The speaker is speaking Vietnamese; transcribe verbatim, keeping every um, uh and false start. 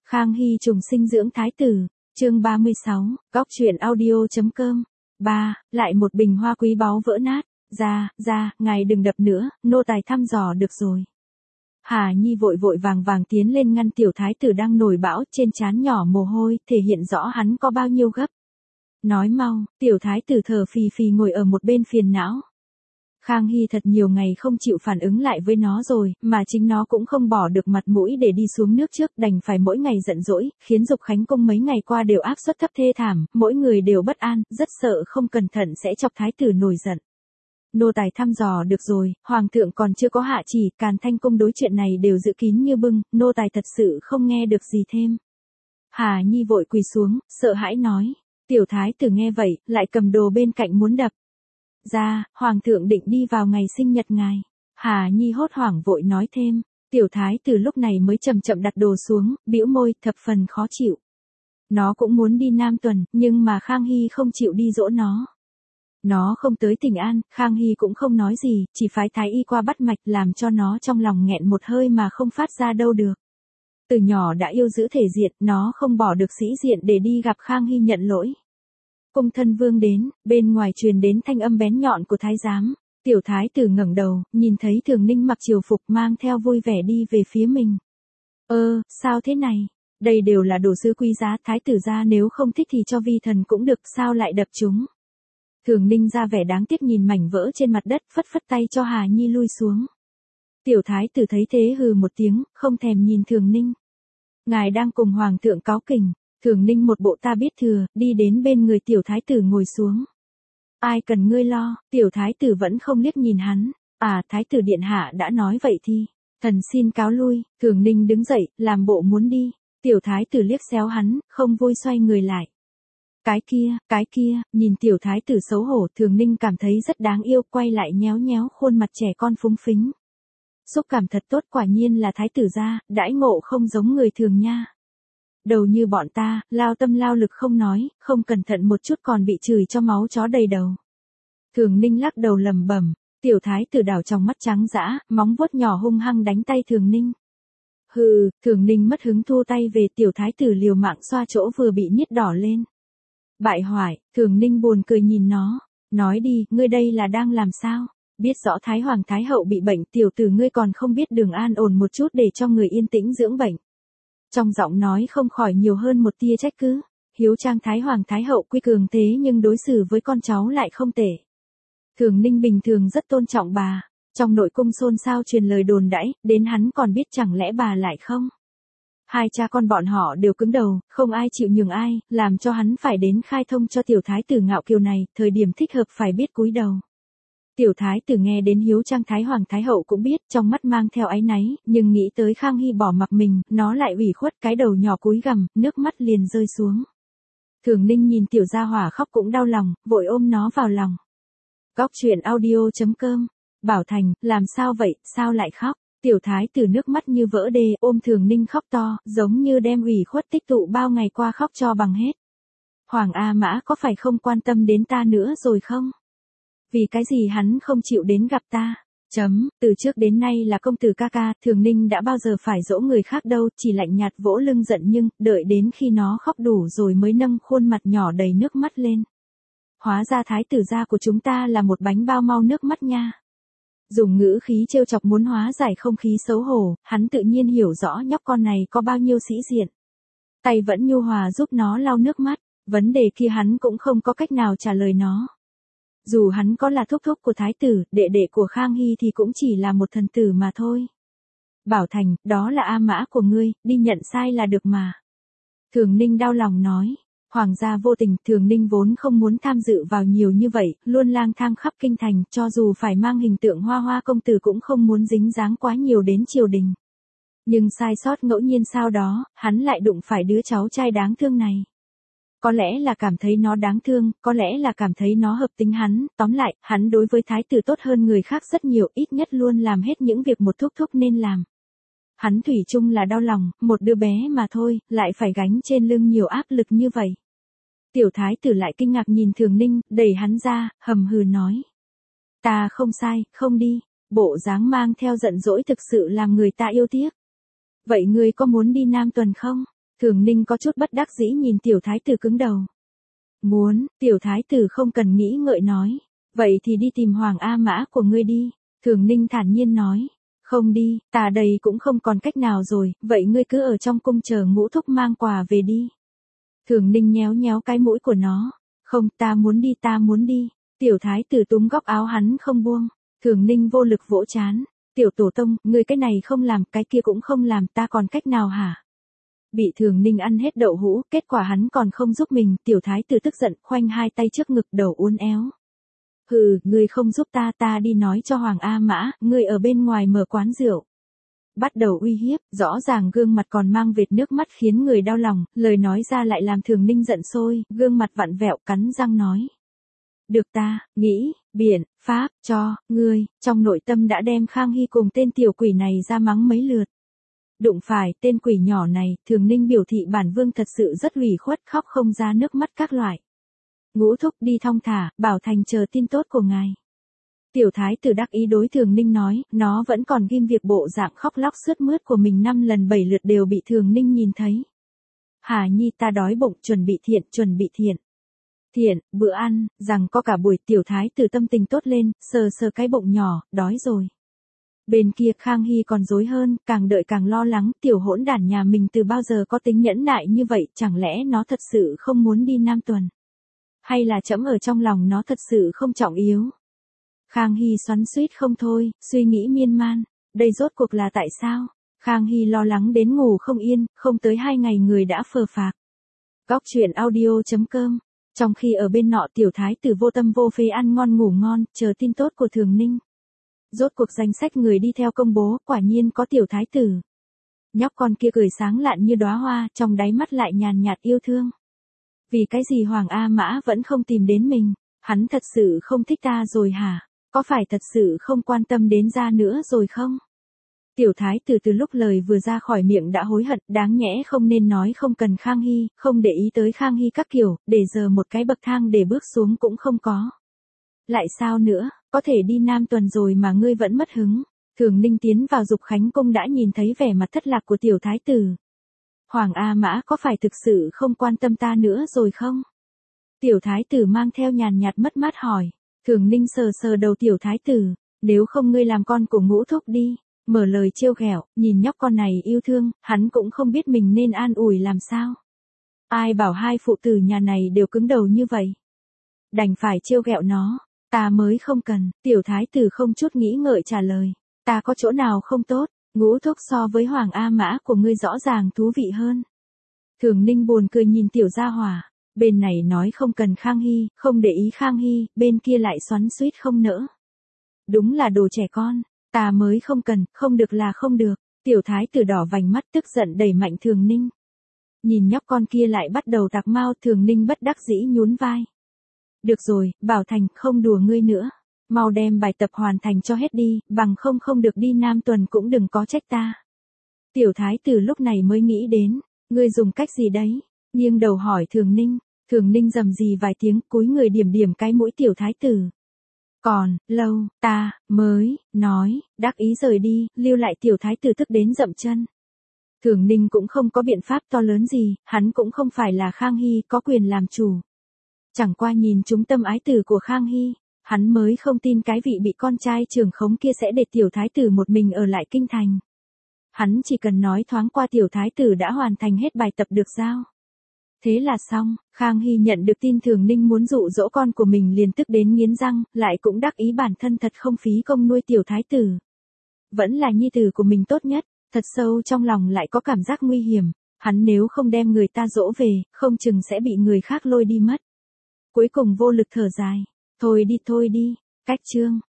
Khang Hy trùng sinh dưỡng thái tử, chương ba mươi sáu, góc truyện audio.com. ba, lại một bình hoa quý báu vỡ nát, ra, ra, ngài đừng đập nữa, nô tài thăm dò được rồi. Hà Nhi vội vội vàng vàng tiến lên ngăn tiểu thái tử đang nổi bão, trên trán nhỏ mồ hôi, thể hiện rõ hắn có bao nhiêu gấp. Nói mau, tiểu thái tử thở phì phì ngồi ở một bên phiền não. Khang Hy thật nhiều ngày không chịu phản ứng lại với nó rồi, mà chính nó cũng không bỏ được mặt mũi để đi xuống nước trước, đành phải mỗi ngày giận dỗi, khiến Dục Khánh Cung mấy ngày qua đều áp suất thấp thê thảm, mỗi người đều bất an, rất sợ không cẩn thận sẽ chọc thái tử nổi giận. Nô tài thăm dò được rồi, hoàng thượng còn chưa có hạ chỉ, Càn Thanh Cung đối chuyện này đều giữ kín như bưng, nô tài thật sự không nghe được gì thêm. Hà Nhi vội quỳ xuống, sợ hãi nói. Tiểu thái tử nghe vậy, lại cầm đồ bên cạnh muốn đập. Ra, hoàng thượng định đi vào ngày sinh nhật ngài. Hà Nhi hốt hoảng vội nói thêm. Tiểu thái tử lúc này mới chậm chậm đặt đồ xuống, bĩu môi, thập phần khó chịu. Nó cũng muốn đi Nam Tuần, nhưng mà Khang Hy không chịu đi dỗ nó. Nó không tới Tỉnh An, Khang Hy cũng không nói gì, chỉ phái thái y qua bắt mạch làm cho nó trong lòng nghẹn một hơi mà không phát ra đâu được. Từ nhỏ đã yêu giữ thể diện, nó không bỏ được sĩ diện để đi gặp Khang Hy nhận lỗi. Cung thân vương đến, bên ngoài truyền đến thanh âm bén nhọn của thái giám. Tiểu thái tử ngẩng đầu, nhìn thấy Thường Ninh mặc triều phục mang theo vui vẻ đi về phía mình. Ơ, sao thế này? Đây đều là đồ sứ quý giá, thái tử gia nếu không thích thì cho vi thần cũng được, sao lại đập chúng? Thường Ninh ra vẻ đáng tiếc nhìn mảnh vỡ trên mặt đất, phất phất tay cho Hà Nhi lui xuống. Tiểu thái tử thấy thế hừ một tiếng, không thèm nhìn Thường Ninh. Ngài đang cùng hoàng thượng cáo kỉnh. Thường Ninh một bộ ta biết thừa, đi đến bên người tiểu thái tử ngồi xuống. Ai cần ngươi lo, tiểu thái tử vẫn không liếc nhìn hắn. À, thái tử điện hạ đã nói vậy thì, thần xin cáo lui. Thường Ninh đứng dậy, làm bộ muốn đi. Tiểu thái tử liếc xéo hắn, không vui xoay người lại. Cái kia, cái kia, nhìn tiểu thái tử xấu hổ, Thường Ninh cảm thấy rất đáng yêu, quay lại nhéo nhéo khuôn mặt trẻ con phúng phính. Xúc cảm thật tốt, quả nhiên là thái tử gia, đãi ngộ không giống người thường nha. Đầu như bọn ta, lao tâm lao lực không nói, không cẩn thận một chút còn bị chửi cho máu chó đầy đầu. Thường Ninh lắc đầu lẩm bẩm, tiểu thái tử đảo trong mắt trắng dã, móng vuốt nhỏ hung hăng đánh tay Thường Ninh. Hừ, Thường Ninh mất hứng thu tay về, tiểu thái tử liều mạng xoa chỗ vừa bị nhít đỏ lên. Bại hoại, Thường Ninh buồn cười nhìn nó, nói đi, ngươi đây là đang làm sao? Biết rõ Thái Hoàng Thái Hậu bị bệnh, tiểu tử ngươi còn không biết đường an ổn một chút để cho người yên tĩnh dưỡng bệnh. Trong giọng nói không khỏi nhiều hơn một tia trách cứ. Hiếu trang Thái Hoàng Thái Hậu quy cường thế nhưng đối xử với con cháu lại không tệ. Thường Ninh bình thường rất tôn trọng bà. Trong nội cung xôn xao truyền lời đồn đãi, đến hắn còn biết chẳng lẽ bà lại không. Hai cha con bọn họ đều cứng đầu, không ai chịu nhường ai, làm cho hắn phải đến khai thông cho tiểu thái tử ngạo kiều này, thời điểm thích hợp phải biết cúi đầu. Tiểu thái tử nghe đến hiếu trang Thái Hoàng Thái Hậu cũng biết, trong mắt mang theo áy náy, nhưng nghĩ tới Khang Hy bỏ mặc mình, nó lại ủy khuất, cái đầu nhỏ cúi gằm, nước mắt liền rơi xuống. Thường Ninh nhìn tiểu gia hỏa khóc cũng đau lòng, vội ôm nó vào lòng. Góc truyện audio.com. Bảo Thành, làm sao vậy, sao lại khóc? Tiểu thái tử nước mắt như vỡ đê, ôm Thường Ninh khóc to, giống như đem ủy khuất tích tụ bao ngày qua khóc cho bằng hết. Hoàng A Mã có phải không quan tâm đến ta nữa rồi không? Vì cái gì hắn không chịu đến gặp ta? Chấm, từ trước đến nay là công tử ca ca, Thường Ninh đã bao giờ phải dỗ người khác đâu, chỉ lạnh nhạt vỗ lưng giận nhưng, đợi đến khi nó khóc đủ rồi mới nâng khuôn mặt nhỏ đầy nước mắt lên. Hóa ra thái tử gia của chúng ta là một bánh bao mau nước mắt nha. Dùng ngữ khí trêu chọc muốn hóa giải không khí xấu hổ, hắn tự nhiên hiểu rõ nhóc con này có bao nhiêu sĩ diện. Tay vẫn nhu hòa giúp nó lau nước mắt, vấn đề kia hắn cũng không có cách nào trả lời nó. Dù hắn có là thúc thúc của thái tử, đệ đệ của Khang Hy thì cũng chỉ là một thần tử mà thôi. Bảo Thành, đó là A Mã của ngươi, đi nhận sai là được mà. Thường Ninh đau lòng nói. Hoàng gia vô tình, Thường Ninh vốn không muốn tham dự vào nhiều như vậy, luôn lang thang khắp kinh thành, cho dù phải mang hình tượng hoa hoa công tử cũng không muốn dính dáng quá nhiều đến triều đình. Nhưng sai sót ngẫu nhiên sau đó, hắn lại đụng phải đứa cháu trai đáng thương này. Có lẽ là cảm thấy nó đáng thương, có lẽ là cảm thấy nó hợp tính hắn, tóm lại, hắn đối với thái tử tốt hơn người khác rất nhiều, ít nhất luôn làm hết những việc một thúc thúc nên làm. Hắn thủy chung là đau lòng, một đứa bé mà thôi, lại phải gánh trên lưng nhiều áp lực như vậy. Tiểu thái tử lại kinh ngạc nhìn Thường Ninh, đẩy hắn ra, hầm hừ nói. Ta không sai, không đi, bộ dáng mang theo giận dỗi thực sự làm người ta yêu tiếc. Vậy ngươi có muốn đi Nam Tuần không? Thường Ninh có chút bất đắc dĩ nhìn tiểu thái tử cứng đầu. Muốn, tiểu thái tử không cần nghĩ ngợi nói. Vậy thì đi tìm Hoàng A Mã của ngươi đi. Thường Ninh thản nhiên nói. Không đi, ta đây cũng không còn cách nào rồi, vậy ngươi cứ ở trong cung chờ Ngũ thúc mang quà về đi. Thường Ninh nhéo nhéo cái mũi của nó. Không, ta muốn đi, ta muốn đi. Tiểu thái tử túm góc áo hắn không buông. Thường Ninh vô lực vỗ chán. Tiểu tổ tông, ngươi cái này không làm, cái kia cũng không làm, ta còn cách nào hả? Bị Thường Ninh ăn hết đậu hũ, kết quả hắn còn không giúp mình, tiểu thái tử tức giận, khoanh hai tay trước ngực đầu uốn éo. Hừ, ngươi không giúp ta, ta đi nói cho Hoàng A Mã, ngươi ở bên ngoài mở quán rượu. Bắt đầu uy hiếp, rõ ràng gương mặt còn mang vệt nước mắt khiến người đau lòng, lời nói ra lại làm Thường Ninh giận sôi, gương mặt vặn vẹo cắn răng nói. Được ta, nghĩ, biện, pháp, cho, ngươi, trong nội tâm đã đem Khang Hy cùng tên tiểu quỷ này ra mắng mấy lượt. Đụng phải, tên quỷ nhỏ này, Thường Ninh biểu thị bản vương thật sự rất ủy khuất, khóc không ra nước mắt các loại. Ngũ thúc đi thong thả, bảo thành chờ tin tốt của ngài. Tiểu thái tử đắc ý đối Thường Ninh nói, nó vẫn còn ghim việc bộ dạng khóc lóc sướt mướt của mình năm lần bảy lượt đều bị Thường Ninh nhìn thấy. Hà Nhi ta đói bụng, chuẩn bị thiện, chuẩn bị thiện. Thiện, bữa ăn, rằng có cả buổi tiểu thái tử tâm tình tốt lên, sờ sờ cái bụng nhỏ, đói rồi. Bên kia Khang Hy còn dối hơn, càng đợi càng lo lắng, tiểu hỗn đản nhà mình từ bao giờ có tính nhẫn nại như vậy, chẳng lẽ nó thật sự không muốn đi Nam Tuần? Hay là trẫm ở trong lòng nó thật sự không trọng yếu? Khang Hy xoắn xuýt không thôi, suy nghĩ miên man, đây rốt cuộc là tại sao? Khang Hy lo lắng đến ngủ không yên, không tới hai ngày người đã phờ phạc. Góc truyện audio chấm com. Trong khi ở bên nọ tiểu thái tử vô tâm vô phế ăn ngon ngủ ngon, chờ tin tốt của Thường Ninh. Rốt cuộc danh sách người đi theo công bố, quả nhiên có tiểu thái tử. Nhóc con kia cười sáng lạn như đóa hoa, trong đáy mắt lại nhàn nhạt yêu thương. Vì cái gì Hoàng A Mã vẫn không tìm đến mình, hắn thật sự không thích ta rồi hả? Có phải thật sự không quan tâm đến ra nữa rồi không? Tiểu thái tử từ lúc lời vừa ra khỏi miệng đã hối hận, đáng nhẽ không nên nói không cần Khang Hy, không để ý tới Khang Hy các kiểu, để giờ một cái bậc thang để bước xuống cũng không có. Lại sao nữa, có thể đi Nam Tuần rồi mà ngươi vẫn mất hứng. Thường Ninh tiến vào Dục Khánh Cung đã nhìn thấy vẻ mặt thất lạc của tiểu thái tử. Hoàng A Mã có phải thực sự không quan tâm ta nữa rồi không? Tiểu thái tử mang theo nhàn nhạt mất mát hỏi. Thường Ninh sờ sờ đầu tiểu thái tử, nếu không ngươi làm con của Ngũ thúc đi. Mở lời trêu ghẹo, nhìn nhóc con này yêu thương, hắn cũng không biết mình nên an ủi làm sao. Ai bảo hai phụ tử nhà này đều cứng đầu như vậy. Đành phải trêu ghẹo nó, ta mới không cần, tiểu thái tử không chút nghĩ ngợi trả lời. Ta có chỗ nào không tốt, Ngũ thúc so với Hoàng A Mã của ngươi rõ ràng thú vị hơn. Thường Ninh buồn cười nhìn tiểu gia hỏa, bên này nói không cần Khang Hy, không để ý Khang Hy, bên kia lại xoắn xuýt không nỡ. Đúng là đồ trẻ con. Ta mới không cần, không được là không được. Tiểu thái tử đỏ vành mắt tức giận đẩy mạnh Thường Ninh. Nhìn nhóc con kia lại bắt đầu tạc mau, Thường Ninh bất đắc dĩ nhún vai. Được rồi, Bảo Thành, không đùa ngươi nữa. Mau đem bài tập hoàn thành cho hết đi, bằng không không được đi Nam Tuần cũng đừng có trách ta. Tiểu thái tử lúc này mới nghĩ đến, ngươi dùng cách gì đấy? Nghiêng đầu hỏi Thường Ninh. Thường Ninh rầm rì vài tiếng, cúi người điểm điểm cái mũi tiểu thái tử. Còn, lâu, ta, mới, nói, đắc ý rời đi, lưu lại tiểu thái tử tức đến dậm chân. Thường Ninh cũng không có biện pháp to lớn gì, hắn cũng không phải là Khang Hy có quyền làm chủ. Chẳng qua nhìn chúng tâm ái tử của Khang Hy, hắn mới không tin cái vị bị con trai trưởng khống kia sẽ để tiểu thái tử một mình ở lại kinh thành. Hắn chỉ cần nói thoáng qua tiểu thái tử đã hoàn thành hết bài tập được giao. Thế là xong, Khang Hy nhận được tin Thường Ninh muốn dụ dỗ con của mình liền tức đến nghiến răng, lại cũng đắc ý bản thân thật không phí công nuôi tiểu thái tử. Vẫn là nhi tử của mình tốt nhất, thật sâu trong lòng lại có cảm giác nguy hiểm, hắn nếu không đem người ta dỗ về, không chừng sẽ bị người khác lôi đi mất. Cuối cùng vô lực thở dài, thôi đi thôi đi, cách chương.